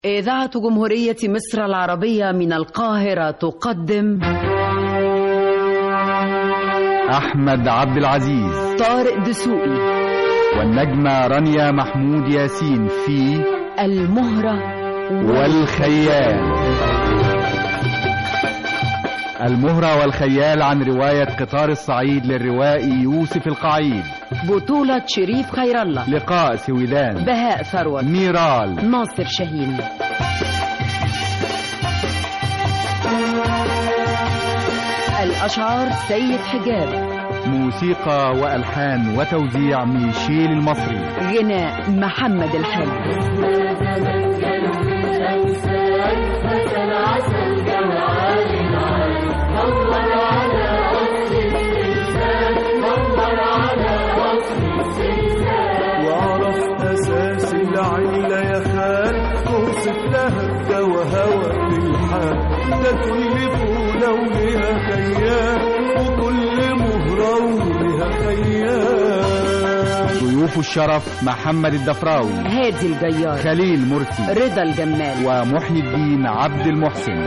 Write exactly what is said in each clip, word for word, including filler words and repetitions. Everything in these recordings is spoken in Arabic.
إذاعة جمهورية مصر العربية من القاهرة تقدم أحمد عبد العزيز، طارق دسوقي، والنجمة رانيا محمود ياسين في المهرة والخيال. المهرة والخيال عن رواية قطار الصعيد للروائي يوسف القعيد، بطولة شريف خير الله، لقاء سويدان، بهاء ثروت، ميرال، ناصر شاهين. الأشعار سيد حجاب، موسيقى وألحان وتوزيع ميشيل المصري، غناء محمد الحلو. وعرف أساس العلة يا خال، توصف لها الدوا هوى بالحال، ده كل فولة ولها خيال، وكل مهرة ولها خيال. ضيوف الشرف محمد الدفراوي، هادي الجيار، خليل مرسي، رضا الجمال، ومحي الدين عبد المحسن.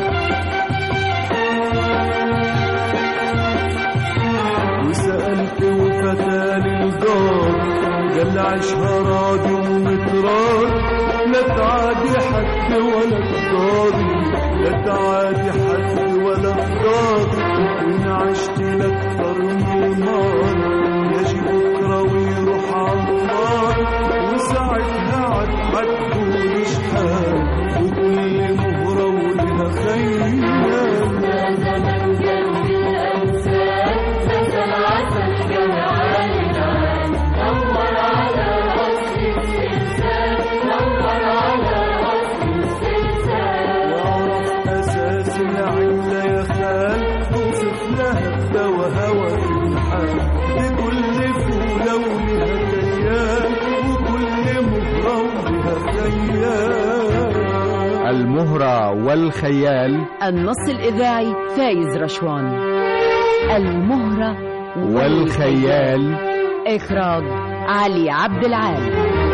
وسألت وفتى للدار، قال عيشها راديو ومترار، لا تعادي حد ولا تضاري، لا تعادي حد ولا تضاري، وإن عشت لأكثر من نار، يجي بكرة ويروح عالنار، وساعتها عاد حتكون شحال، وكل مهرة ولها خيال. يا زمن قلبي الأوساد، نزل عسل جمال العال، نور على أصل السلسال، نور على أصل السلسال. وعرف أساس العلة يا خال، توصف لها الدوا هوى في الحال، لكل فولة ولها خيال، وكل مهرة ولها خيال. المهرة والخيال. النص الإذاعي فايز رشوان. المهرة والخيال. إخراج علي عبد العال.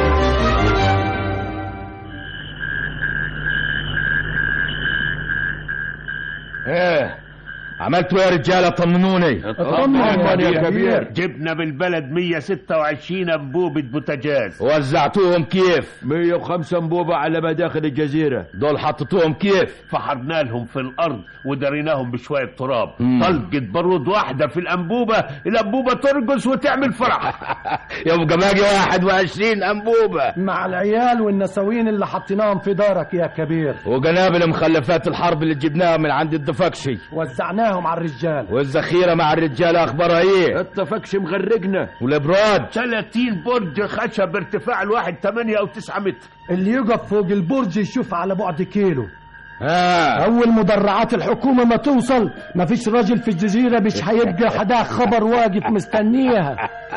ايه عملتوا يا رجاله؟ طمنوني. اطمن يا كبير. جبنا بالبلد مية وستة وعشرين انبوبة بوتاجاز. وزعتوهم كيف؟ مية وخمسة انبوبة على مداخل الجزيرة. دول حطيتوهم كيف؟ فحرنا لهم في الارض ودريناهم بشوية تراب. طلقة بارود واحدة في الانبوبة، الانبوبة ترقص وتعمل فرح. يبقى باقي واحد وعشرين انبوبة مع العيال والنسوين اللي حطيناهم في دارك يا كبير، وقنابل مخلفات الحرب اللي جبناها من عند الدفكشي وزعناهم مع الرجال. والذخيرة مع الرجال اخبارها ايه؟ التفكش مغرقنا. والابراج ثلاثين برج خشب ارتفاع الواحد ثمانية او تسعة متر. اللي يقف فوق البرج يشوف على بعد كيلو. ها اول مدرعات الحكومة ما توصل مفيش راجل في الجزيرة مش هيبقى حدا خبر واقف مستنيها.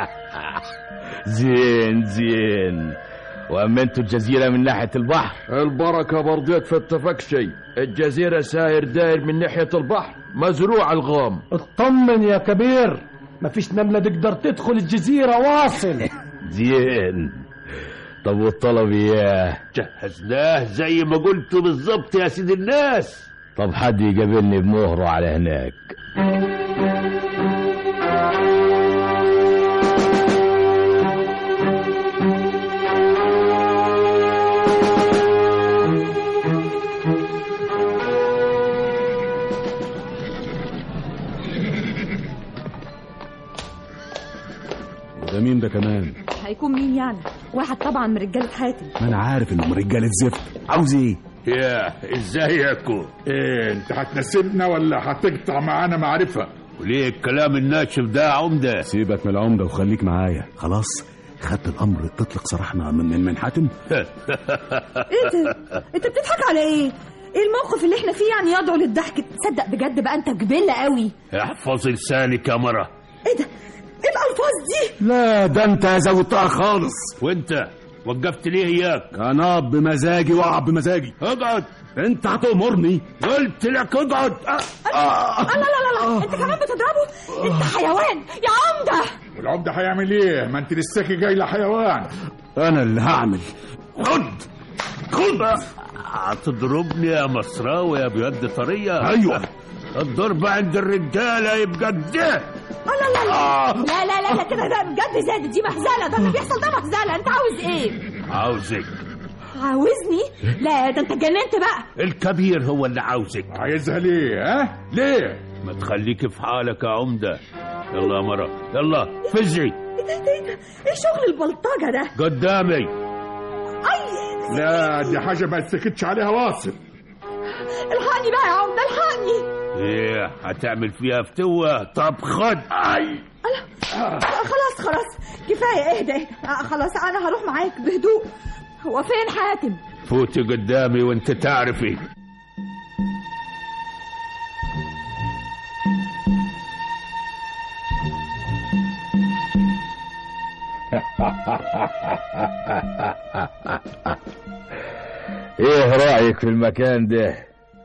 زين زين. وأمنتوا الجزيرة من ناحية البحر؟ البركة برضيت في التفكشي، الجزيرة ساير داير من ناحية البحر، مزروع الغام. اطمن يا كبير، مفيش نملة تقدر تدخل الجزيرة واصل. زين. طب والطلب اياه؟ جهزناه زي ما قلت بالظبط يا سيد الناس. طب حد يقابلني بمهره على هناك. ده مين ده كمان؟ هيكون مين يعني؟ واحد طبعا من رجالة حاتم. ما انا عارف انه من رجالة زفت. عاوز ايه؟ يا ازيكوا؟ ايه انت هتنسبنا ولا هتقطع معانا معرفة؟ وليه الكلام الناشف ده يا عمدة؟ سيبك من العمدة وخليك معايا. خلاص خدت الامر تطلق سراحنا من من, من حاتم. ايه ده؟ انت بتضحك على ايه؟ ايه الموقف اللي احنا فيه يعني يدعو للضحك؟ تصدق بجد بقى انت جبلة قوي. احفظ لسانك يا مرة. ايه ده؟ ايه الالفاظ دي؟ لا ده انت زودتها خالص. وانت وقفت ليه اياك؟ انا بمزاجي واقعد بمزاجي. اقعد. انت هتأمرني. قلت لك اقعد. لا لا لا لا انت كمان بتضربه؟ انت حيوان يا عمدة. والعمدة هيعمل ايه؟ ما انت لساكي جاي لحيوان. انا اللي هعمل. خد خد. هتضربني يا مصراوي يا بيد طريه؟ ايوه الضرب عند الرجاله يبقى ده. لا لا لا لا لا لا لا كده ده بجد زاد، دي مهزله، ده اللي بيحصل ده مهزله. انت عاوز ايه؟ عاوزك. عاوزني؟ لا ده انت اتجننت بقى. الكبير هو اللي عاوزك. عايزها ليه؟ ها ليه؟ ما تخليك في حالك يا عمده. يلا يا مرة يلا فزعي. ايه ده ايه ده ايه شغل البلطجه ده قدامي؟ اي لا دي حاجه ما تسكتش عليها واصل. الحقني بقى يا عمده الحقني. ايه هتعمل فيها فتوه؟ طب خد. اي آه. خلاص خلاص كفايه. اهدى اهدى. آه خلاص انا هروح معاك بهدوء. هو فين حاتم؟ فوتي قدامي وانت تعرفي. ايه رأيك في المكان ده؟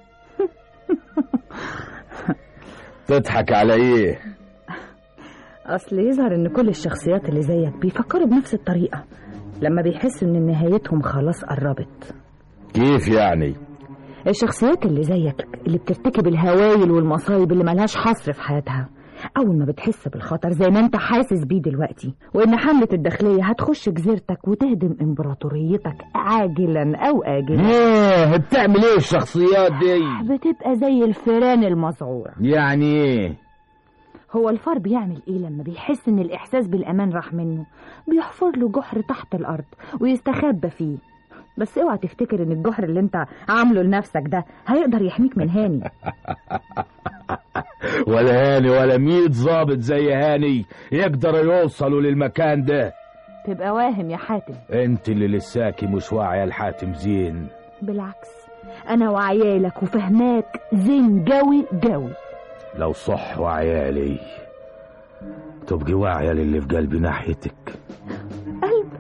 تضحك على ايه؟ اصل يظهر ان كل الشخصيات اللي زيك بيفكروا بنفس الطريقة لما بيحسوا ان نهايتهم خلاص قربت. كيف يعني؟ الشخصيات اللي زيك اللي بترتكب الهوايل والمصايب اللي ملهاش حصر في حياتها، أول ما بتحس بالخطر زي ما انت حاسس بيه دلوقتي، وإن حملة الداخلية هتخش جزيرتك وتهدم إمبراطوريتك عاجلا أو آجلا. ايه بتعمل ايه الشخصيات دي؟ بتبقى زي الفيران المذعورة. يعني ايه؟ هو الفار بيعمل ايه لما بيحس ان الإحساس بالأمان راح منه؟ بيحفر له جحر تحت الأرض ويستخبى فيه. بس اوعى تفتكر ان الجحر اللي انت عامله لنفسك ده هيقدر يحميك من هاني. ولا هاني ولا ميت ظابط زي هاني يقدروا يوصلوا للمكان ده. تبقى واهم يا حاتم. انت اللي لساكي مش واعيه الحاتم زين. بالعكس انا وعيالك وفهماك زين جوي جوي. لو صح وعيالي تبقي واعيه للي في قلبي ناحيتك. قلب؟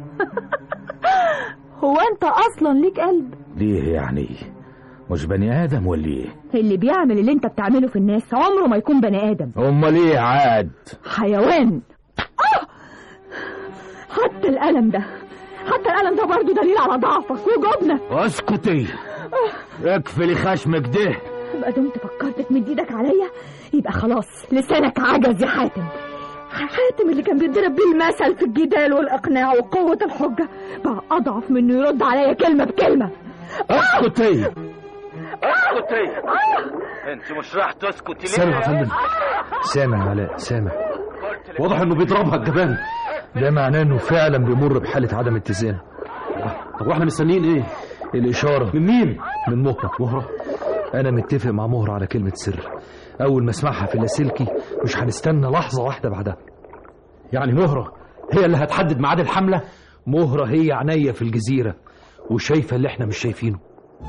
هو انت اصلا ليك قلب؟ ليه يعني؟ مش بني ادم ولا ايه؟ اللي بيعمل اللي انت بتعمله في الناس عمره ما يكون بني ادم. امال ايه عاد؟ حيوان. آه! حتى الالم ده حتى الالم ده برضه دليل على ضعفك وجبنك. اسكتي. اقفلي خشمك ده. بقى دمت فكرت تمد ايدك عليا يبقى خلاص لسانك عجز يا حاتم. حاتم اللي كان بيضرب بيه المثل في الجدال والاقناع وقوه الحجه بقى اضعف من انه يرد عليا كلمه بكلمه. اسكتي. اسكتي. انت مش راح تسكتي ليه؟ سامع يا فندم. سامع يا علاء سامع. واضح انه بيضربها الجبان. ده معناه انه فعلا بيمر بحاله عدم اتزان. طب واحنا مستنيين ايه؟ الاشاره. من مين؟ من مهره. مهره؟ انا متفق مع مهره على كلمه سر، اول ما اسمعها في اللاسلكي مش هنستنى لحظه واحده بعدها. يعني مهره هي اللي هتحدد ميعاد الحمله؟ مهره هي عينيا في الجزيره وشايفه اللي احنا مش شايفينه.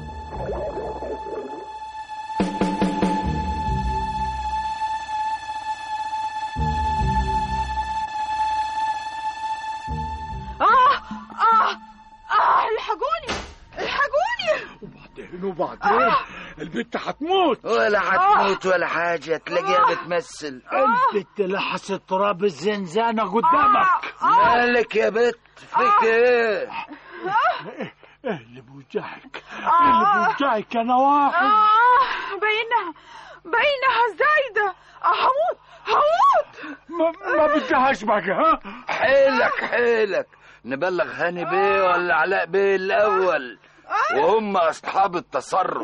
وبعدين البت هتموت. ولا هتموت ولا حاجة، تلاقيها بتمثل. البت لحست تراب الزنزانة قدامك. مالك يا بت؟ فيك ايه؟ ايه اللي بوجعك؟ ايه اللي بوجعك يا نواحي؟ بينها بينها زايدة. هموت هموت. ما, ما بدهاش بقى. ها حيلك حيلك. نبلغ هاني بيه ولا علاء بيه الأول وهم أصحاب التصرف.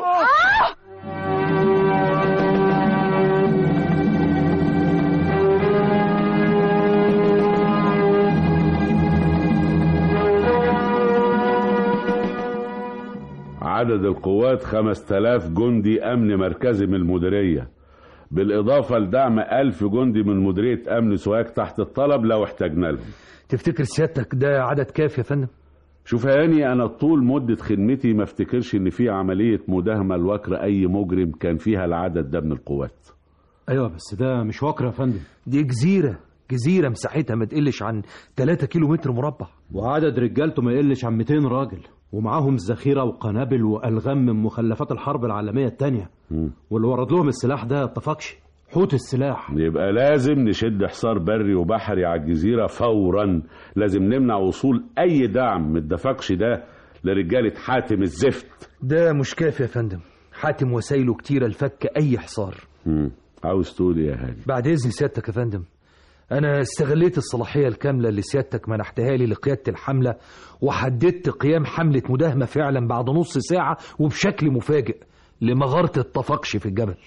عدد القوات خمس تلاف جندي أمن مركزي من المديرية، بالإضافة لدعم ألف جندي من مديرية أمن سواك تحت الطلب لو احتاجنا لهم. تفتكر سيادتك ده عدد كافي يا فندم؟ شوف يا هاني، أنا طول مدة خدمتي ما افتكرش إن في عملية مداهمة لوكر أي مجرم كان فيها العدد ده من القوات. أيوة بس ده مش وكر يا فندم، دي جزيرة جزيرة مساحتها ما تقلش عن ثلاثة كيلو متر مربع، وعدد رجالته ما يقلش عن مئتين راجل، ومعاهم ذخيرة وقنابل وألغام من مخلفات الحرب العالمية الثانية، واللي ورد لهم السلاح ده الطفاكشي حوت السلاح. يبقى لازم نشد حصار بري وبحري على الجزيرة فورا، لازم نمنع وصول أي دعم من الدفاكشي ده لرجالة حاتم الزفت. ده مش كافي يا فندم، حاتم وسايله كتيرة لفك أي حصار. مم. عاوز تقول يا هاني؟ بعد إذن سيادتك يا فندم، أنا استغليت الصلاحية الكاملة اللي سيادتك منحتها لي لقيادة الحملة، وحددت قيام حملة مداهمة فعلا بعد نص ساعة وبشكل مفاجئ لمغارة الطفقش في الجبل.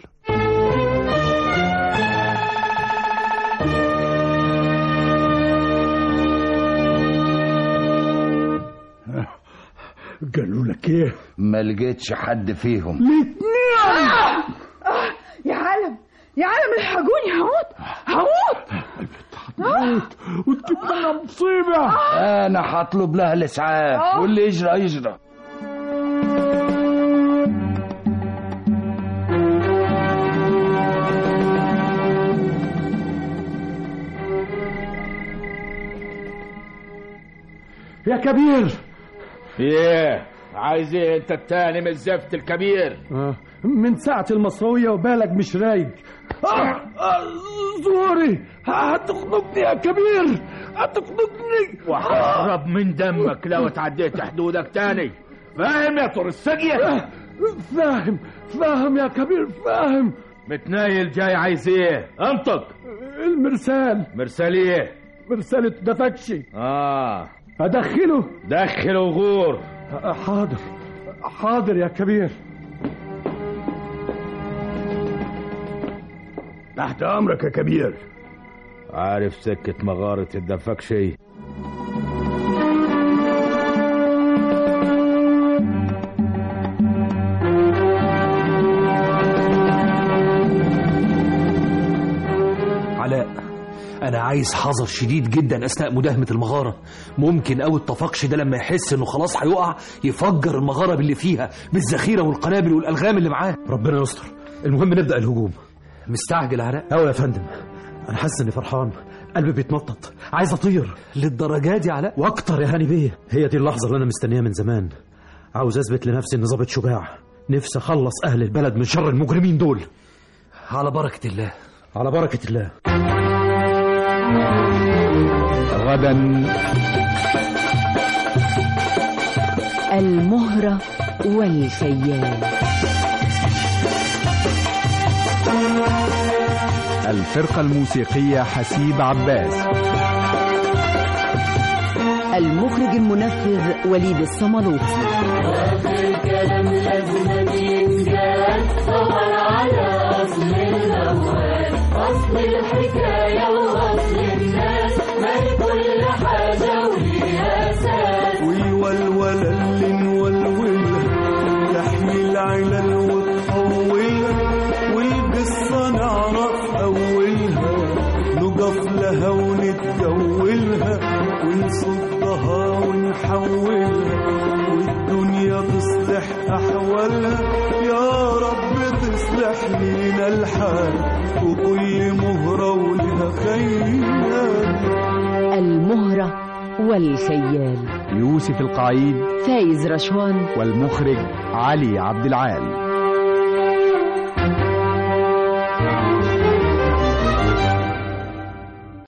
قالوا لك ايه؟ ما لقيتش حد فيهم. الاثنين. آه! آه! يا عالم يا عالم الحقوني، هموت هموت هتموت وتجيب لنا مصيبه. انا هطلب لها الاسعاف واللي يجرى يجرى. يا كبير. ايه عايز ايه انت التاني من الزفت الكبير؟ آه. من ساعة المصروية وبالك مش رايق. آه. آه. زوري هتخنقني يا كبير، هتخنقني وهقرب من دمك لو اتعديت حدودك تاني، فاهم يا طور السقية؟ آه. فاهم فاهم يا كبير فاهم. متنايل جاي عايز ايه؟ انطق. المرسال. مرسال ايه؟ مرسالة دفكشي. اه ادخله. دخله غور. حاضر حاضر يا كبير. تحت امرك يا كبير. عارف سكة مغارة الدفكشي؟ علاء، أنا عايز حذر شديد جدا أثناء مداهمة المغارة. ممكن أوي الطفقش ده لما يحس إنه خلاص هيقع يفجر المغارة باللي فيها بالذخيرة والقنابل والألغام اللي معاه. ربنا يستر. المهم نبدأ الهجوم. مستعجل علاء؟ أوي يا فندم، أنا حاسس إني فرحان، قلبي بيتنطط، عايز أطير. للدرجة دي علاء؟ وأكتر يا هاني بيه. هي دي اللحظة اللي أنا مستنيها من زمان. عاوز أثبت لنفسي إني ظابط شجاع، نفسي أخلص أهل البلد من شر المجرمين دول. على بركة الله، على بركة الله. غدا المهرة والخيال. الفرقة الموسيقية حسيب عباس. المخرج المنفذ وليد الصملوطي. الكلام لازم ينجال، صبر على أصل الأموال، أصل الحكاية وأصل الناس، ما كل حاجة وليها أساس. والولولة اللي نولولها تحمي العلل وتطولها، والقصة نعرف أولها، نقف لها ونتجولها، ونصدها ونحولها، والدنيا تصلح أحوالها. يا رب تصلح لينا الحال، وكل مهرة ولها خيال. المهرة والخيال. يوسف القعيد، فايز رشوان، والمخرج علي عبد العال.